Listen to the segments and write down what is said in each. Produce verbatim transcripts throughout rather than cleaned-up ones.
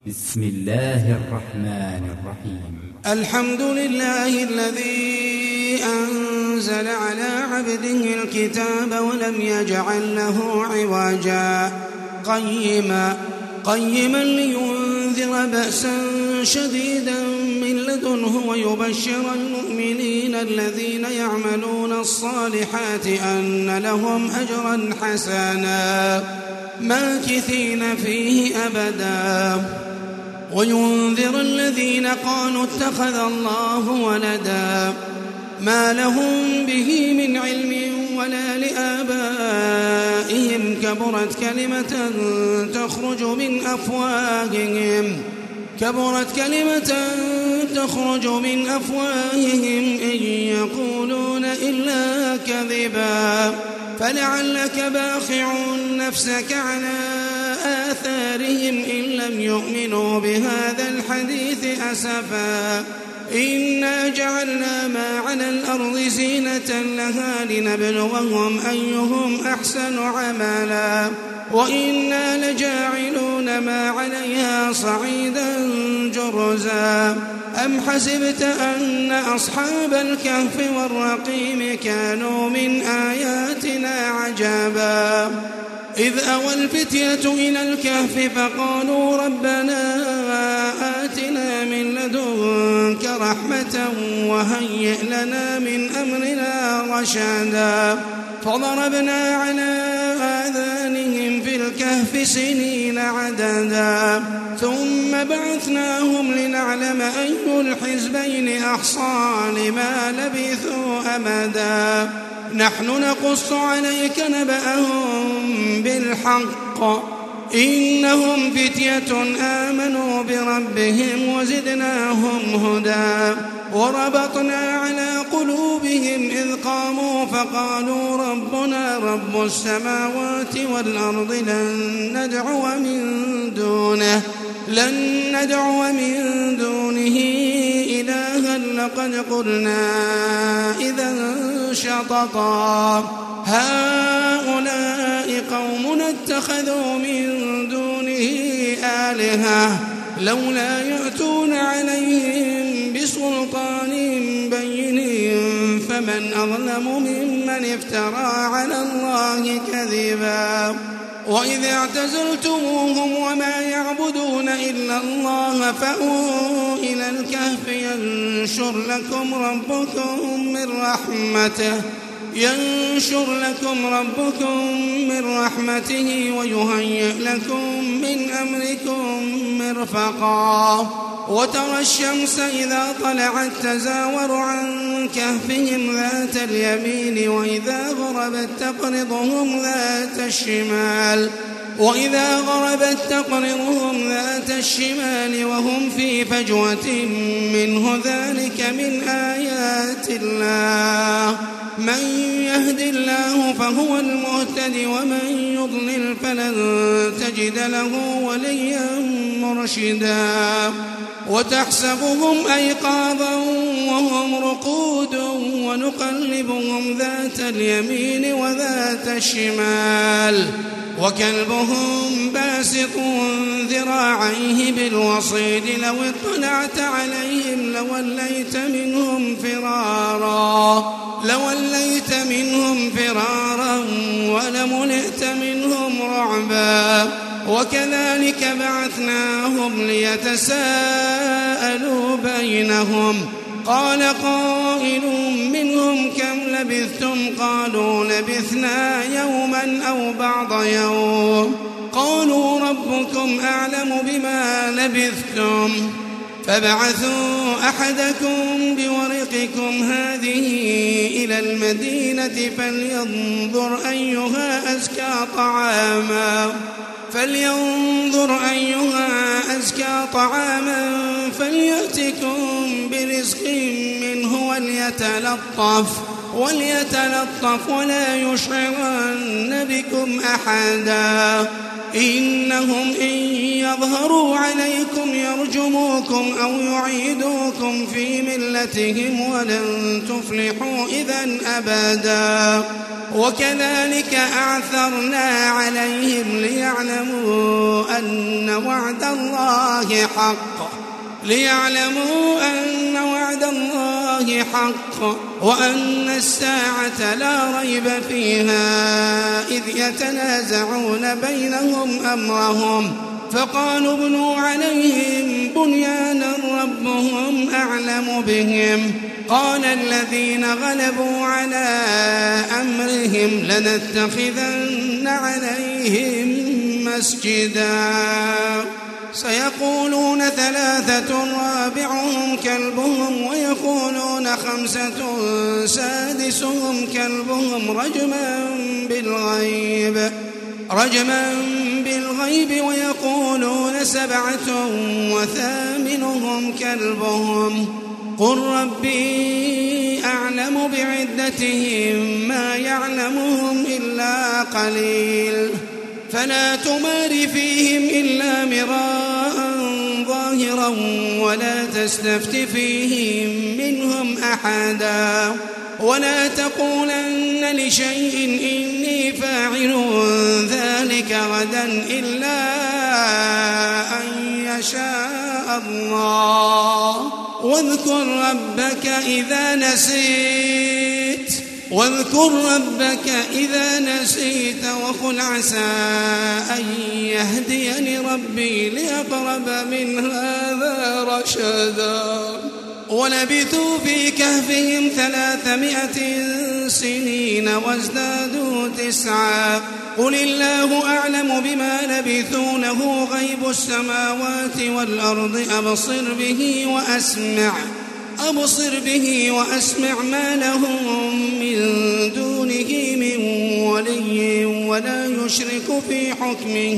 بسم الله الرحمن الرحيم. الحمد لله الذي أنزل على عبده الكتاب ولم يجعل له عوجا قيما قيما لينذر بأسا شديدا من لدنه ويبشر المؤمنين الذين يعملون الصالحات أن لهم أجرا حسنا ماكثين فيه أبدا وينذر الذين قالوا اتخذ الله ولدا ما لهم به من علم ولا لآبائهم كبرت كلمة تخرج من أفواههم كبرت كلمة تخرج من أفواههم إن يقولون إلا كذبا فلعلك باخع نفسك على آثارهم إن لم يؤمنوا بهذا الحديث أسفا إنا جعلنا ما على الأرض زينة لها لنبلوهم أيهم أحسن عملا وإنا لجاعلون ما عليها صعيدا جرزا أم حسبت أن أصحاب الكهف والرقيم كانوا من آياتنا عجبا إذ أوى الفتية إلى الكهف فقالوا ربنا آتنا من لدنك رحمة وهيئ لنا من أمرنا رشدا فضربنا على آذانهم في الكهف سنين عددا ثم بعثناهم لنعلم أي الحزبين أحصى لما لبثوا أمدا نحن نقص عليك نبأهم بالحق إنهم فتية آمنوا بربهم وزدناهم هدى وربطنا على قلوبهم إذ قاموا فقالوا ربنا رب السماوات والأرض لن ندعو من دونه لن ندعو من دونه إلها لقد قلنا إذا شططا هؤلاء قوم اتخذوا من دونه آلهة لولا يأتون عليهم بسلطان بين فمن أظلم ممن افترى على الله كذبا وإذ اعتزلتموهم وما يعبدون إلا الله فأووا إلى الكهف ينشر لكم ربكم من رحمته ينشر لكم ربكم من رحمته ويهيئ لكم من أمركم مرفقا وترى الشمس إذا طلعت تزاور عن كهفهم ذات اليمين وإذا غربت تقرضهم ذات الشمال وإذا غربت تقرضهم ذات الشمال وهم في فجوة منه ذلك من آيات الله من يهد الله فهو المهتد ومن يضلل فلن تجد له وليا مرشدا وتحسبهم أيقاظا وهم رقود ونقلبهم ذات اليمين وذات الشمال وكلبهم باسط ذراعيه بالوصيد لو اطلعت عليهم لوليت منهم فرارا لوليت منهم فرارا ولملئت منهم رعبا وكذلك بعثناهم ليتساءلوا بينهم قال قائل منهم كم لبثتم قالوا لبثنا يوما أو بعض يوم قالوا ربكم أعلم بما لبثتم فابعثوا أحدكم بورقكم هذه إلى المدينة فلينظر أيها أزكى طعاما فلينظر أيها أزكى طعاما فليأتكم برزق منه وليتلطف وليتلطف ولا يشعرن بكم أحدا إنهم إن يظهروا عليكم يرجموكم أو يعيدوكم في ملتهم ولن تفلحوا إذن أبدا وكذلك أعثرنا عليهم ليعلموا أن وعد الله حق ليعلموا أن وعد الله حق وأن الساعة لا ريب فيها إذ يتنازعون بينهم أمرهم فقالوا ابنوا عليهم بنيانا ربهم أعلم بهم قال الذين غلبوا على أمرهم لنتخذن عليهم مسجدا سيقولون ثلاثة رابعهم كلبهم ويقولون خمسة سادسهم كلبهم رجما بالغيب رجما بالغيب ويقولون سبعة وثامنهم كلبهم قل ربي أعلم بعدتهم ما يعلمهم إلا قليل فلا تمار فيهم إلا مراء ظاهرا ولا تستفت فيهم منهم أحدا ولا تقولن لشيء إني فاعل ذلك غدا إلا أن يشاء الله واذكر ربك إذا نسيت واذكر ربك إذا نسيت وقل عسى أن يهديني ربي لأقرب من هذا رشدا ولبثوا في كهفهم ثلاثمائة سنين وازدادوا تسعا قل الله أعلم بما لبثوا له غيب السماوات والأرض أبصر به وأسمع أبصر به وأسمع ما لهم من دونه من ولي ولا يشرك في حكمه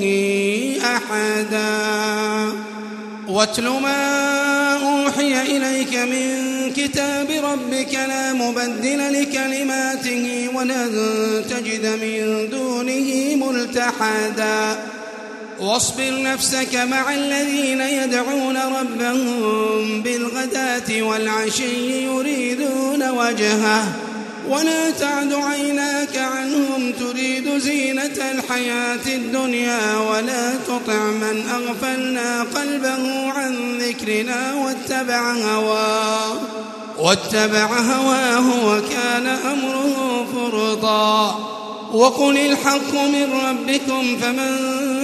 أحدا واتل ما أوحي إليك من كتاب ربك لا مبدل لكلماته ولن تجد من دونه ملتحدا واصبر نفسك مع الذين يدعون ربهم بالغداة والعشي يريدون وجهه ولا تعد عيناك عنهم تريد زينة الحياة الدنيا ولا تطع من أغفلنا قلبه عن ذكرنا واتبع هواه واتبع هواه وكان أمره فرطا وقل الحق من ربكم فمن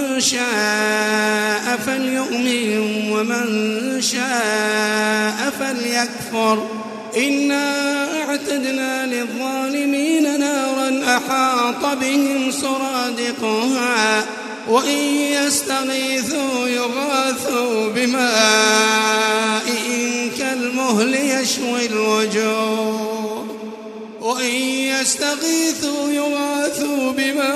شاء فليؤمن ومن شاء فليكفر إنا أعتدنا للظالمين نارا أحاط بهم سرادقها وإن يستغيثوا يغاثوا بماء كالمهل يشوي الوجوه وإن يستغيثوا يغاثوا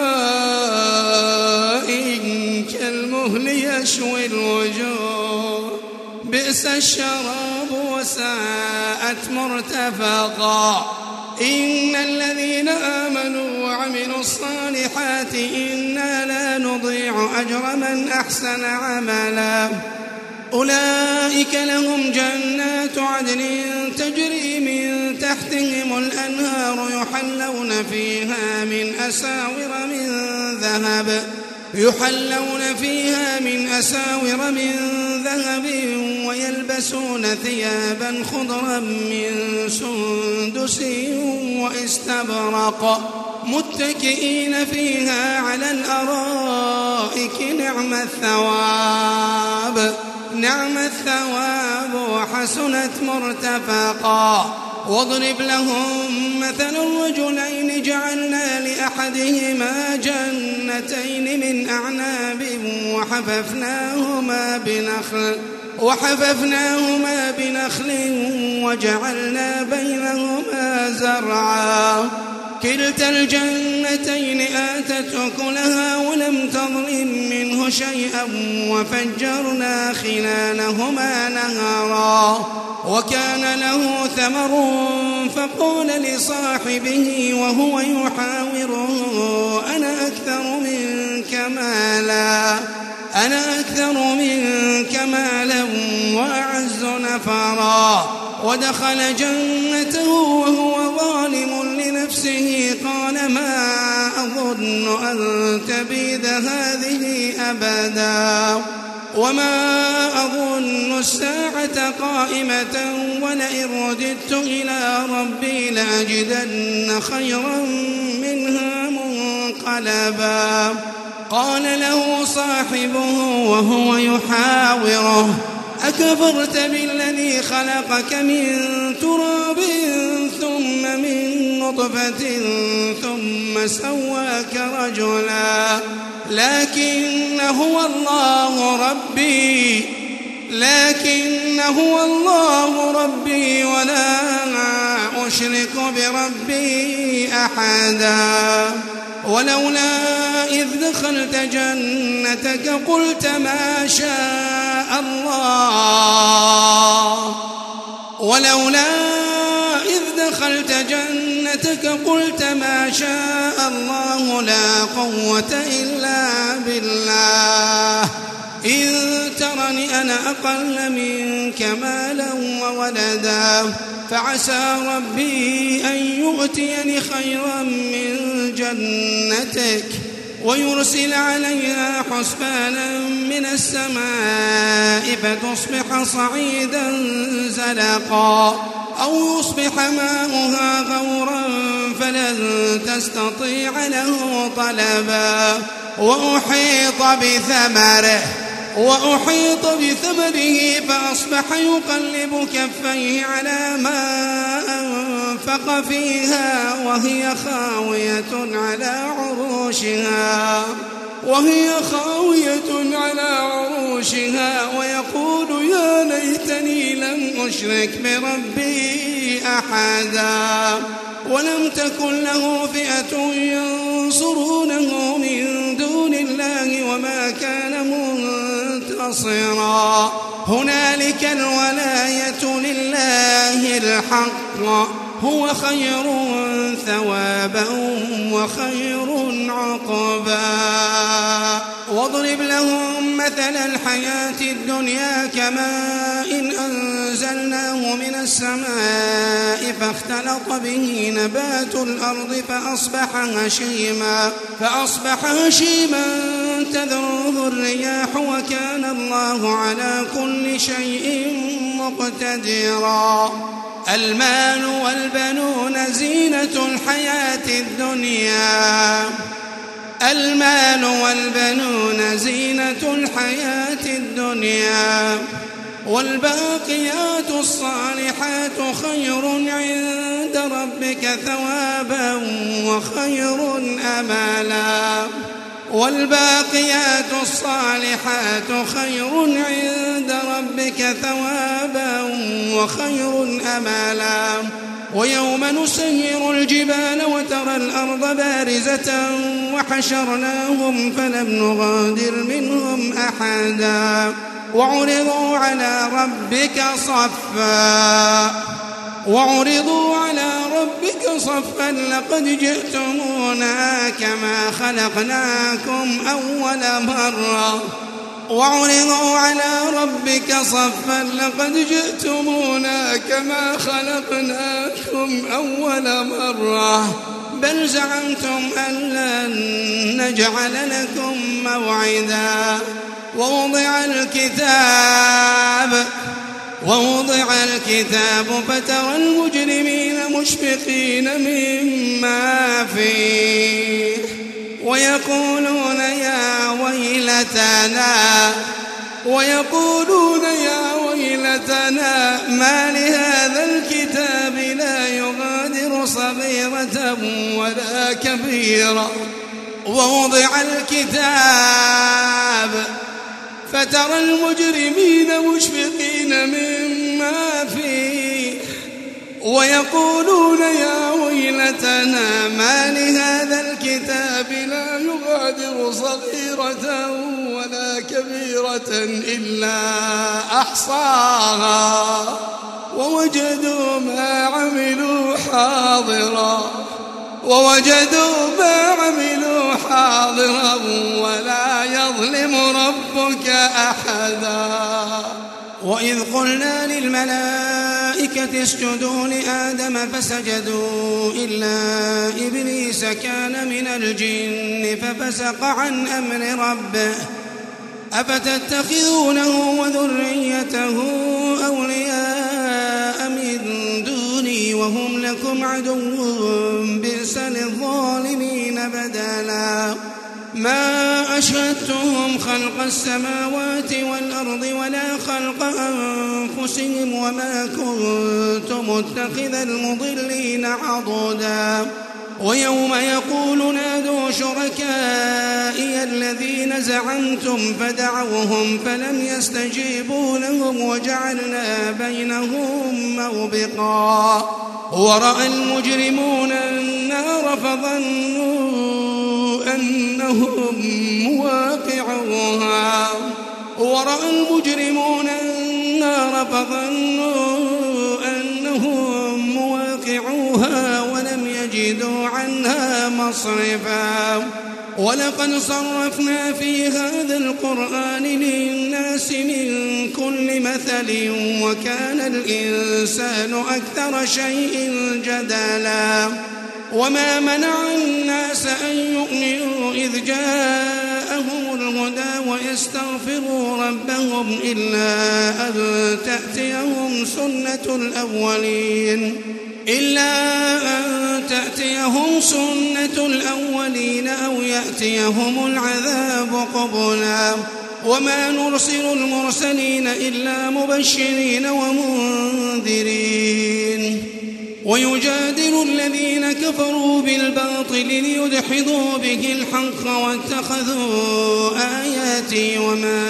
بماء كالمهل يشوي الوجوه بئس الشراب وساءت مرتفقا إن الذين آمنوا وعملوا الصالحات إنا لا نضيع أجر من أحسن عملا أولئك لهم جنات عدن تجري من تحتهم الأنهار يحلون فيها من أساور من ذهب يحلون فيها من أساور من ذهب ويلبسون ثيابا خضرا من سندس واستبرق متكئين فيها على الأرائك نعم الثواب نعم الثواب وحسنت مرتفقا واضرب لهم مثل الرجلين جعلنا لأحدهما جنتين من أعناب وحففناهما بنخل وحففناهما بنخل وجعلنا بينهما زرعا كلتا الجنتين آتت أكلها ولم تظلم منه شيئا وفجرنا خلالهما نهرا وكان له ثمر فقال لصاحبه وهو يحاوره أنا أكثر منك مالا أنا أكثر منك مالا وأعز نفرا ودخل جنته وهو ظالم لنفسه قال ما أظن أن تبيد هذه أبدا وما أظن الساعة قائمة ولئن رددت إلى ربي لأجدن خيرا منها منقلبا قال له صاحبه وهو يحاوره أكفرت بالذي خلقك من تراب ثم من نطفة ثم سواك رجلا لكن هو الله ربي لكن هو الله ربي ولا أشرك بربي أحدا ولولا إذ دخلت جنتك قلت ما شاء الله ولولا إذ دخلت جنتك قلت ما شاء الله لا قوة إلا بالله إن ترني أنا أقل منك مالا وولدا فعسى ربي أن يؤتيني خيرا من جنتك ويرسل عليها حسبانا من السماء فتصبح صعيدا زلقا أو يصبح ماؤها غورا فلن تستطيع له طلبا وأحيط بثمره وأحيط بثمره فأصبح يقلب كفيه على ما أنفق فيها وهي خاوية على عروشها وهي خاوية على عروشها ويقول يا ليتني لم أشرك بربي أحدا ولم تكن له فئة ينصرونه من دون الله وما كان منتصرا هنالك الولاية لله الحق هو خير ثوابا وخير عقبا واضرب لهم مثل الحياة الدنيا كماء إن أنزلناه من السماء فاختلط به نبات الأرض فأصبح هشيما فأصبح هشيما تذروه الرياح وكان الله على كل شيء مقتدرا المال والبنون زينة الحياة الدنيا المال والبنون زينة الحياة الدنيا والباقيات الصالحات خير عند ربك ثوابا وخير أمالا والباقيات الصالحات خير عند ربك ثوابا وخير أمالا ويوم نسير الجبال وترى الأرض بارزة وحشرناهم فلم نغادر منهم أحدا وعرضوا على ربك صفا وعرضوا على ربك صفا لقد جئتمونا كما خلقناكم أول مرة وعرضوا على ربك صفا لقد جئتمونا كما خلقناكم أول مرة بل زعمتم أن لن نجعل لكم موعدا ووضع الكتاب ووضع الكتاب فترى المجرمين مشفقين مما فيه ويقولون يا ويلتنا ويقولون يا ويلتنا ما لهذا الكتاب لا يغادر صغيرة ولا كبيرة ووضع الكتاب فترى المجرمين مشفقين مما فيه ويقولون يا ويلتنا ما لهذا الكتاب لا يغادر صغيرة ولا كبيرة إلا أحصاها ووجدوا ما عملوا حاضرا ووجدوا ما عملوا حاضرا ولا يظلم ربك أحدا. وإذ قلنا للملائكة اسجدوا لآدم فسجدوا إلا إبليس كان من الجن ففسق عن أمر ربه أفتتخذونه وذريته أولياء من دوني وهم لكم عدو بئس للظالمين بدلا. ما أشهدتهم خلق السماوات والأرض ولا خلق أنفسهم وما كنت متخذ المضلين عضدا. ويوم يقول نادوا شركائي الذين زعمتم فدعوهم فلم يستجيبوا لهم وجعلنا بينهم موبقا. ورأى المجرمون النار فظنوا أنهم مواقعوها ورأى المجرمون النار فظنوا أنهم مواقعوها ولم يجدوا عنها مصرفا. ولقد صرفنا في هذا القرآن للناس من كل مثل وكان الإنسان أكثر شيء جدلا. وما منع الناس أن يؤمنوا إذ جاءهم الهدى ويستغفروا ربهم إلا أن تأتيهم سنة الأولين إلا أن تأتيهم سنة الأولين أو يأتيهم العذاب قبلا. وما نرسل المرسلين إلا مبشرين ومنذرين. ويجادل الذين كفروا بالباطل ليدحضوا به الحق واتخذوا آياتي وما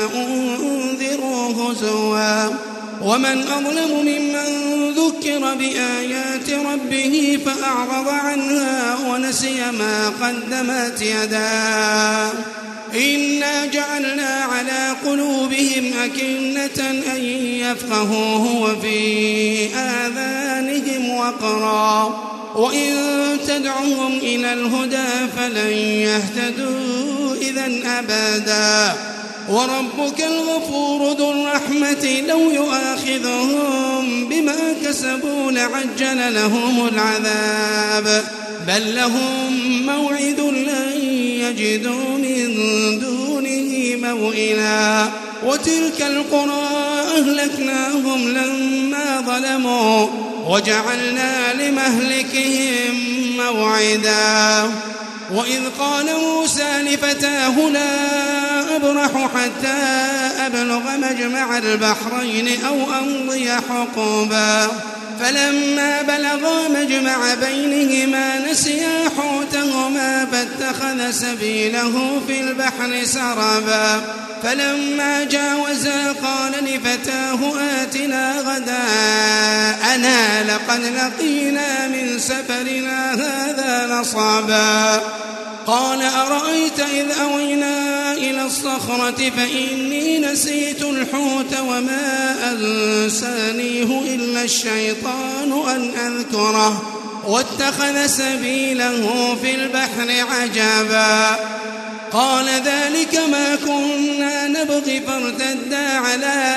أنذروا هزوا. ومن أظلم ممن ذكر بآيات ربه فأعرض عنها ونسي ما قدمت يداه. إنا جعلنا على قلوبهم أكنة أن يفقهوه وفي آذانهم وقرا وإن تدعهم إلى الهدى فلن يهتدوا إذا أبدا. وربك الغفور ذو الرحمة لو يؤاخذهم بما كسبوا لعجل لهم العذاب بل لهم موعد لن يجدوا من دونه موئلا. وتلك القرى أهلكناهم لما ظلموا وجعلنا لمهلكهم موعدا. وإذ قال موسى لفتاه لا أبرح حتى أبلغ مجمع البحرين أو أمضي حقبا فلما بلغا مجمع بينهما نسيا حوتهما فاتخذ سبيله في البحر سربا فلما جاوزا قال لفتاه آتنا غداءنا لقد لقينا من سفرنا هذا نصبا. قال أرأيت إذ أوينا إلى الصخرة فإني نسيت الحوت وما أنسانيه إلا الشيطان أن أذكره واتخذ سبيله في البحر عجبا. قال ذلك ما كنا نبغي فارتدا على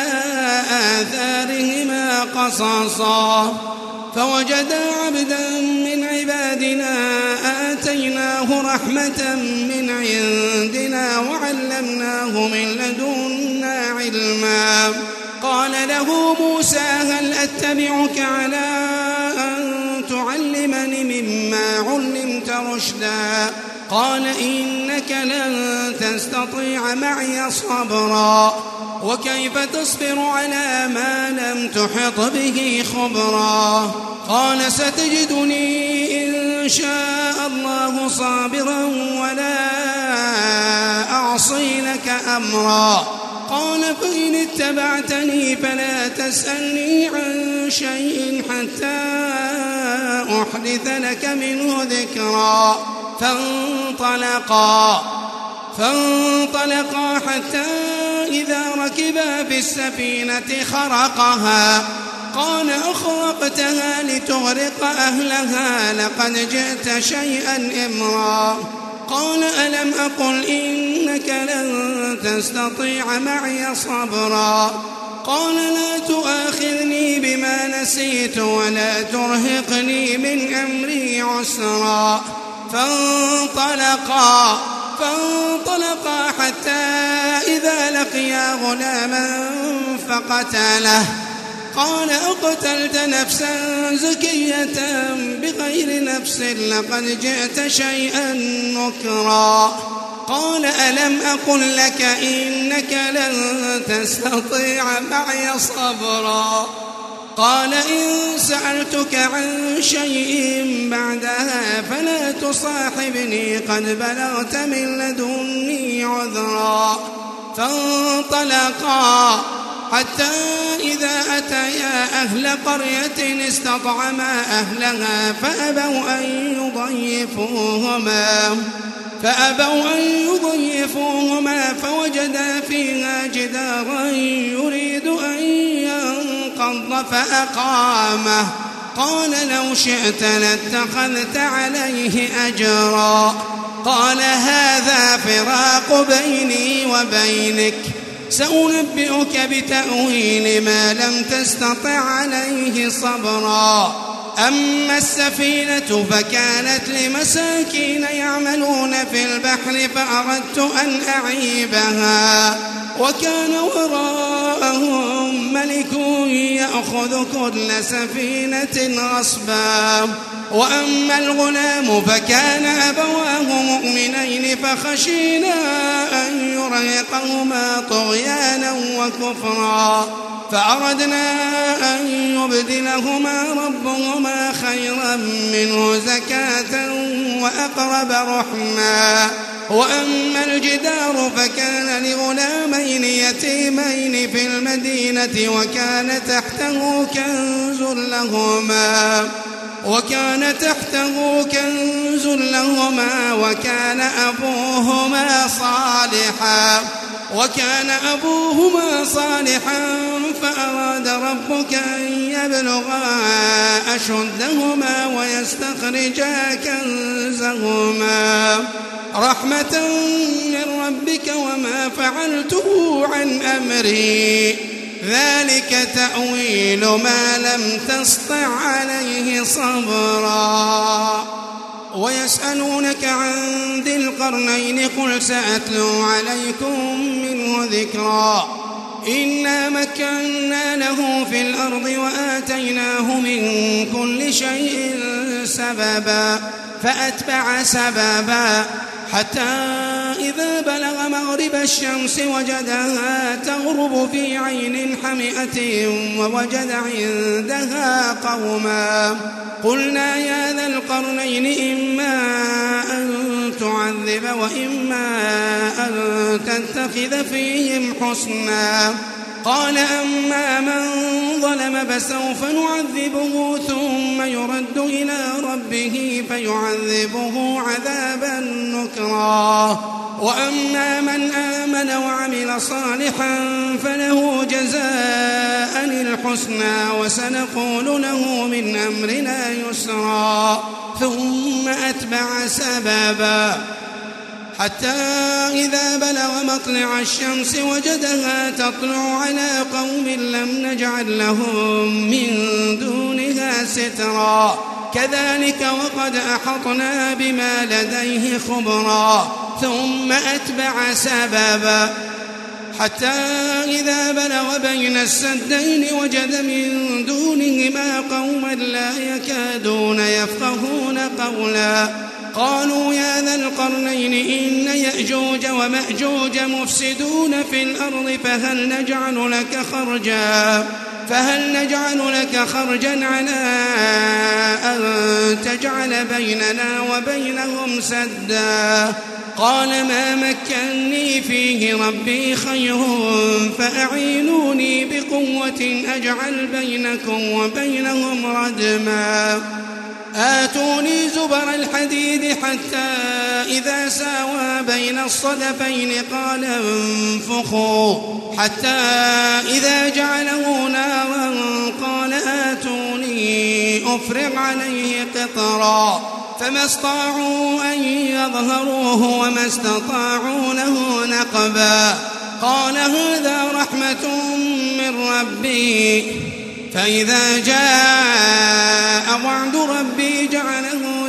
آثارهما قصصا فوجدا عبدا من عبادنا آتيناه رحمة من عندنا وعلمناه من لدنا علما. قال له موسى هل أتبعك على أن تعلمني مما علمت رشدا قال إنك لن تستطيع معي صبرا وكيف تصبر على ما لم تحط به خبرا. قال ستجدني إن شاء الله صابرا ولا أعصي لك أمرا. قال فإن اتبعتني فلا تسألني عن شيء حتى أحدث لك منه ذكرا فانطلقا فانطلقا حتى إذا ركبا في السفينة خرقها قال أخرقتها لتغرق أهلها لقد جئت شيئا إمرا قال ألم أقل إنك لن تستطيع معي صبرا قال لا تؤاخذني بما نسيت ولا ترهقني من أمري عسرا فانطلقا فانطلقا حتى إذا لقيا غلاما فقتله قال أقتلت نفسا زكية بغير نفس لقد جئت شيئا نكرا قال ألم أقل لك إنك لن تستطيع معي صبرا قال إن سألتك عن شيء بعدها فلا تصاحبني قد بلغت من لدني عذرا فانطلقا حتى إذا أتيا أهل قرية استطعما أهلها فأبوا أن يضيفوهما فأبوا أن يضيفوهما فوجدا فيها جدارا يريد أن ينقض فأقامه قال لو شئت لاتخذت عليه أجرا قال هذا فراق بيني وبينك سأنبئك بتأويل ما لم تستطع عليه صبرا أما السفينة فكانت لمساكين يعملون في البحر فأردت أن أعيبها وكان وراءهم ملك يأخذ كل سفينة غصبا وأما الغلام فكان أبواه مؤمنين فخشينا أن يرهقهما طغيانا وكفرا فأردنا أن يبدلهما ربهما خيرا منه زكاة وأقرب رحما وأما الجدار فكان لغلامين يتيمين في المدينة وكان تحته كنز لهما وكان تحته كنز لهما وكان أبوهما صالحا وكان أبوهما صالحا فأراد ربك أن يبلغا أشدهما ويستخرجا كنزهما رحمة من ربك وما فعلته عن أمري ذلك تأويل ما لم تسطع عليه صبرا ويسألونك عن ذي القرنين قل سأتلو عليكم منه ذكرا إنا مكنا له في الأرض وآتيناه من كل شيء سببا فأتبع سببا حتى إذا بلغ مغرب الشمس وجدها تغرب في عين حمئة ووجد عندها قوما قلنا يا ذا القرنين إما أن تعذب وإما أن تتخذ فيهم حسنا قال أما من ظلم فسوف نعذبه ثم يرد إلى ربه فيعذبه عذابا نكرا وأما من آمن وعمل صالحا فله جزاء الحسنى وسنقول له من أمرنا يسرا ثم أتبع سببا حتى إذا بلغ مطلع الشمس وجدها تطلع على قوم لم نجعل لهم من دونها سترا كذلك وقد أحطنا بما لديه خبرا ثم أتبع سببا حتى إذا بلغ بين السدين وجد من دونهما قوما لا يكادون يفقهون قولا قالوا يا ذا القرنين إن يأجوج ومأجوج مفسدون في الأرض فهل نجعل لك خرجا فهل نجعل لك خرجا على أن تجعل بيننا وبينهم سدا قال ما مكني فيه ربي خير فأعينوني بقوة أجعل بينكم وبينهم ردما آتوني زبر الحديد حتى إذا ساوى بين الصدفين قال انفخوا حتى إذا جعله نارا قال آتوني أفرغ عليه قطرا فما استطاعوا أن يظهروه وما استطاعوا له نقبا قال هذا رحمة من ربي فإذا جاء وعد ربي جعله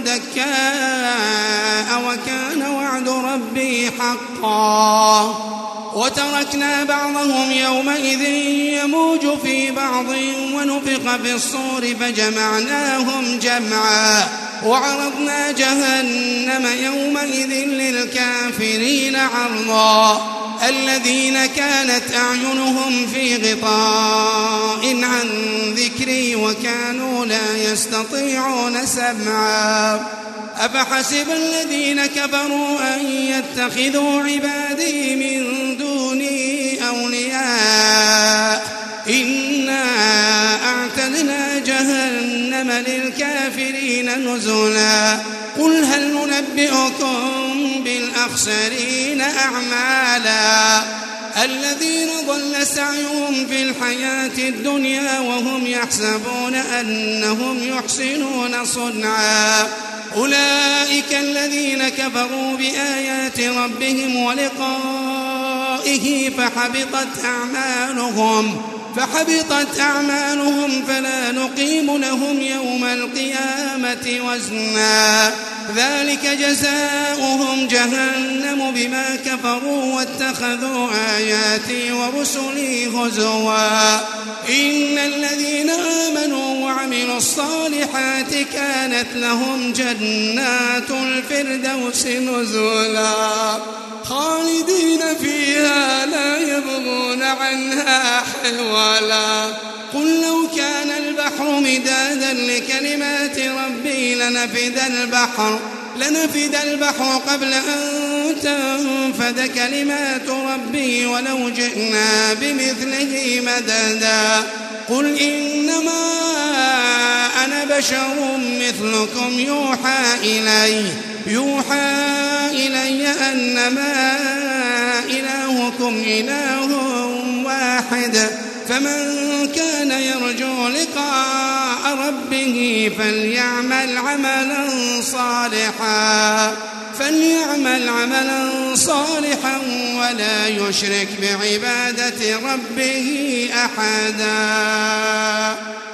دكاء وكان وعد ربي حقا وتركنا بعضهم يومئذ يموج في بعض ونفخ في الصور فجمعناهم جمعا وعرضنا جهنم يومئذ للكافرين عرضا الذين كانت أعينهم في غطاء عن ذكري وكانوا لا يستطيعون سمعا أفحسب الذين كفروا أن يتخذوا عبادي من دوني أولياء إنا أعتدنا جهنم للكافرين نزلا قل هل ننبئكم بالأخسرين أعمالا الذين ضل سعيهم في الحياة الدنيا وهم يحسبون أنهم يحسنون صنعا أولئك الذين كفروا بآيات ربهم ولقائه فحبطت أعمالهم فحبطت أعمالهم فلا نقيم لهم يوم القيامة وزنا ذلك جزاؤهم جهنم بما كفروا واتخذوا آياتي ورسلي هزوا إن الذين آمنوا وعملوا الصالحات كانت لهم جنات الفردوس نزلا خالدين فيها لا يبغون عنها حولا قل لو كان البحر مدادا لكلمات ربي لنفد البحر لنفد البحر قبل أن تنفد كلمات ربي ولو جئنا بمثله مددا قل إنما أنا بشر مثلكم يوحى إلي يوحى إلي أنما إلهكم إله واحد فمن كان يرجو لقاء ربه فليعمل عملا صالحا فليعمل عملا صالحا ولا يشرك بعبادة ربه أحدا.